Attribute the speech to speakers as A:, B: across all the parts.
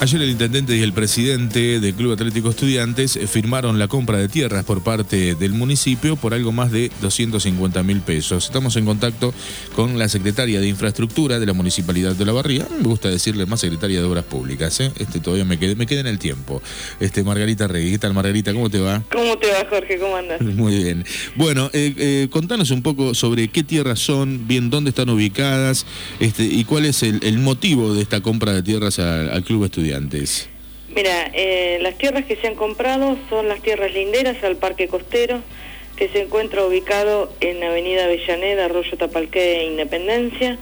A: Ayer el intendente y el presidente del Club Atlético Estudiantes firmaron la compra de tierras por parte del municipio por algo más de 250.000 pesos. Estamos en contacto con la secretaria de Infraestructura de la Municipalidad de Olavarría. Me gusta decirle más secretaria de Obras Públicas, ¿eh? Todavía me queda en el tiempo. Margarita Rey. ¿Qué tal, Margarita? ¿Cómo te va?
B: ¿Cómo te va, Jorge? ¿Cómo andas?
A: Muy bien. Bueno, contanos un poco sobre qué tierras son, bien dónde están ubicadas, y cuál es el motivo de esta compra de tierras al Club Estudiantes.
B: Mira, las tierras que se han comprado son las tierras linderas al Parque Costero, que se encuentra ubicado en Avenida Avellaneda, Arroyo Tapalqué e Independencia.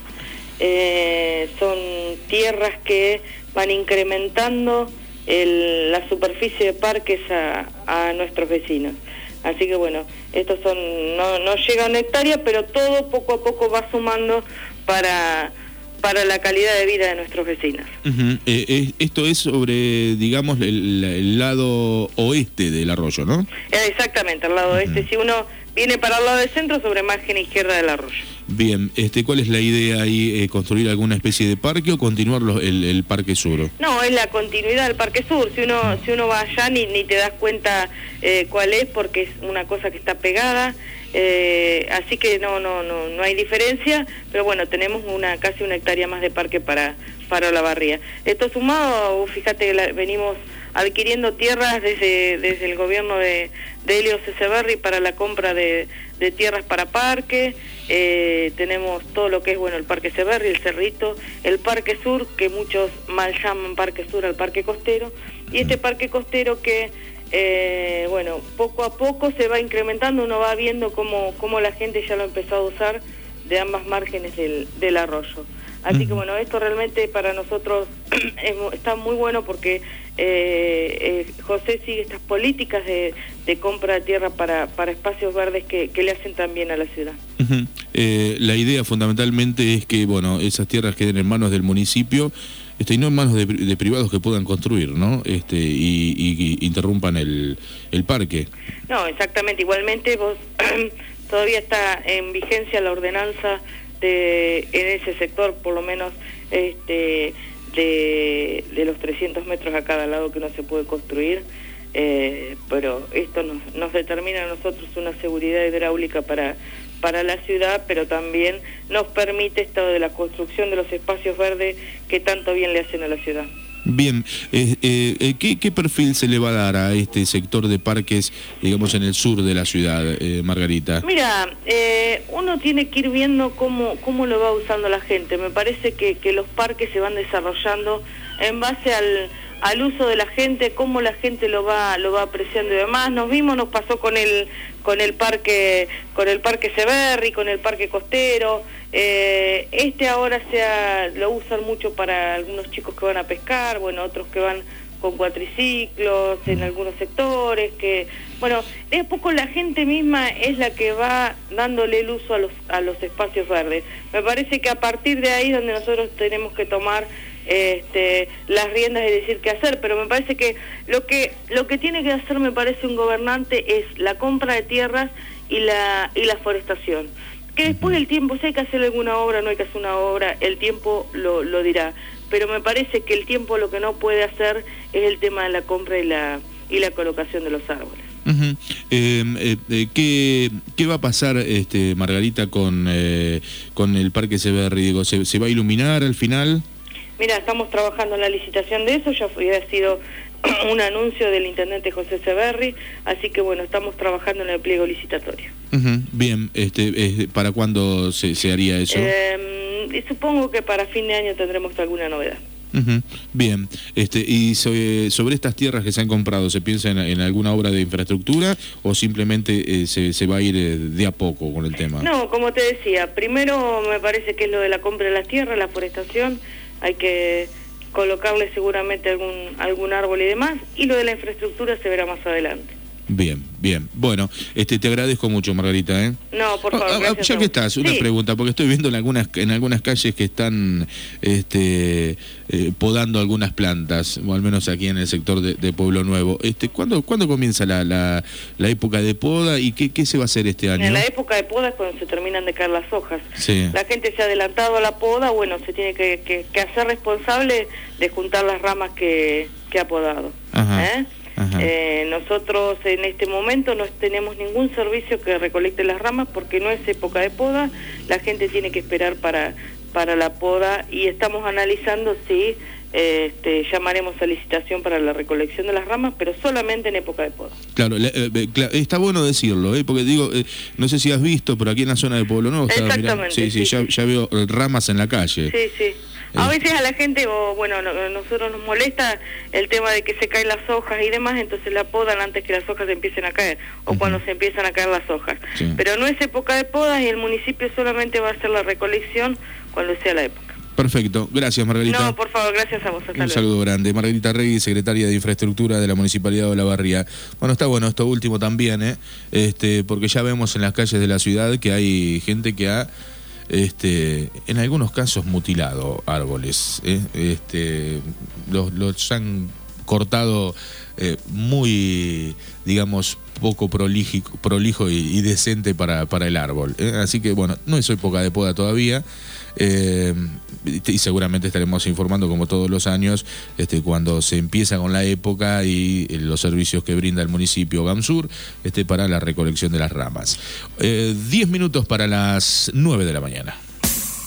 B: Son tierras que van incrementando la superficie de parques a nuestros vecinos. Así que bueno, estos no llega a una hectárea, pero todo poco a poco va sumando para la calidad de vida de nuestros vecinos.
A: Esto es sobre, digamos, el lado oeste del arroyo, ¿no?
B: Exactamente, al lado oeste. Si uno viene para el lado del centro, sobre margen izquierda del arroyo.
A: Bien, ¿cuál es la idea ahí? ¿Construir alguna especie de parque o continuar el Parque Sur?
B: No, es la continuidad del Parque Sur. Si uno va allá ni te das cuenta cuál es, porque es una cosa que está pegada. Así que no hay diferencia, pero bueno, tenemos casi una hectárea más de parque para Olavarría. Esto sumado, fíjate, venimos adquiriendo tierras desde el gobierno de Elio Ceseberri para la compra de tierras para parque. Tenemos todo lo que es, bueno, el Parque Ceseberri, el Cerrito, el Parque Sur, que muchos mal llaman Parque Sur al Parque Costero, y este Parque Costero que bueno, poco a poco se va incrementando, uno va viendo cómo la gente ya lo ha empezado a usar de ambas márgenes del arroyo. Así que bueno, esto realmente para nosotros está muy bueno porque José sigue estas políticas de compra de tierra para espacios verdes que le hacen tan bien a la ciudad.
A: La idea fundamentalmente es que, bueno, esas tierras queden en manos del municipio, y no en manos de privados que puedan construir, ¿no? Y interrumpan el parque. No,
B: exactamente. Igualmente vos todavía está en vigencia la ordenanza en ese sector, por lo menos de los 300 metros a cada lado que no se puede construir, pero esto nos determina a nosotros una seguridad hidráulica para la ciudad, pero también nos permite esto de la construcción de los espacios verdes que tanto bien le hacen a la ciudad.
A: Bien, ¿qué perfil se le va a dar a este sector de parques, digamos, en el sur de la ciudad, Margarita?
B: Mira, uno tiene que ir viendo cómo lo va usando la gente. Me parece que los parques se van desarrollando en base al uso de la gente, cómo la gente lo va apreciando y demás. Nos pasó con el parque Ceseberri, con el Parque Costero. Ahora lo usan mucho para algunos chicos que van a pescar, bueno, otros que van con cuatriciclos en algunos sectores, que bueno, de a poco la gente misma es la que va dándole el uso a los espacios verdes. Me parece que a partir de ahí es donde nosotros tenemos que tomar las riendas y decir qué hacer, pero me parece que lo que tiene que hacer, me parece, un gobernante es la compra de tierras y la forestación. Que después el tiempo, si hay que hacer alguna obra, no hay que hacer una obra, el tiempo lo dirá. Pero me parece que el tiempo lo que no puede hacer es el tema de la compra y la colocación de los árboles. ¿Qué va a pasar, Margarita, con el Parque Ceseberri? Digo, ¿se va a iluminar al final? Mira, estamos trabajando en la licitación de eso, ya había sido un anuncio del intendente José Ceseberri, así que bueno, estamos trabajando en el pliego licitatorio.
A: Bien, ¿para cuándo se haría eso?
B: Supongo que para fin de año tendremos alguna novedad.
A: Bien, y sobre estas tierras que se han comprado, ¿se piensa en alguna obra de infraestructura o simplemente se va a ir de a poco con el tema?
B: No, como te decía, primero me parece que es lo de la compra de las tierras, la forestación, hay que colocarle seguramente algún árbol y demás, y lo de la infraestructura se verá más adelante.
A: Bien, bien. Bueno, te agradezco mucho, Margarita, ¿eh?
B: No, por favor,
A: ya que estás, una pregunta, porque estoy viendo en algunas calles que están podando algunas plantas, o al menos aquí en el sector de Pueblo Nuevo. ¿Cuándo comienza la época de poda y qué se va a hacer este año?
B: En la época de poda es cuando se terminan de caer las hojas.
A: Sí.
B: La gente se ha adelantado a la poda, bueno, se tiene que hacer responsable de juntar las ramas que ha podado.
A: Ajá.
B: Nosotros en este momento no tenemos ningún servicio que recolecte las ramas porque no es época de poda, la gente tiene que esperar para la poda y estamos analizando si llamaremos a licitación para la recolección de las ramas, pero solamente en época de poda. Claro,
A: está bueno decirlo, porque digo, no sé si has visto, pero aquí en la zona de Pueblo Nuevo
B: exactamente,
A: sí, ya veo ramas en la calle.
B: Sí. A veces a la gente, nosotros nos molesta el tema de que se caen las hojas y demás, entonces la podan antes que las hojas empiecen a caer, o cuando se empiezan a caer las hojas. Sí. Pero no es época de podas y el municipio solamente va a hacer la recolección cuando sea la época.
A: Perfecto, gracias, Margarita.
B: No, por favor, gracias a vos. Hasta luego.
A: Un saludo grande. Margarita Regui, secretaria de Infraestructura de la Municipalidad de Olavarría. Bueno, está bueno esto último también, porque ya vemos en las calles de la ciudad que hay gente que ha en algunos casos mutilado árboles, los han cortado muy, digamos, poco prolijo y decente para el árbol, así que bueno, no es época de poda todavía, y seguramente estaremos informando como todos los años cuando se empieza con la época y los servicios que brinda el municipio Gamsur para la recolección de las ramas. 10 minutos para las 9 de la mañana.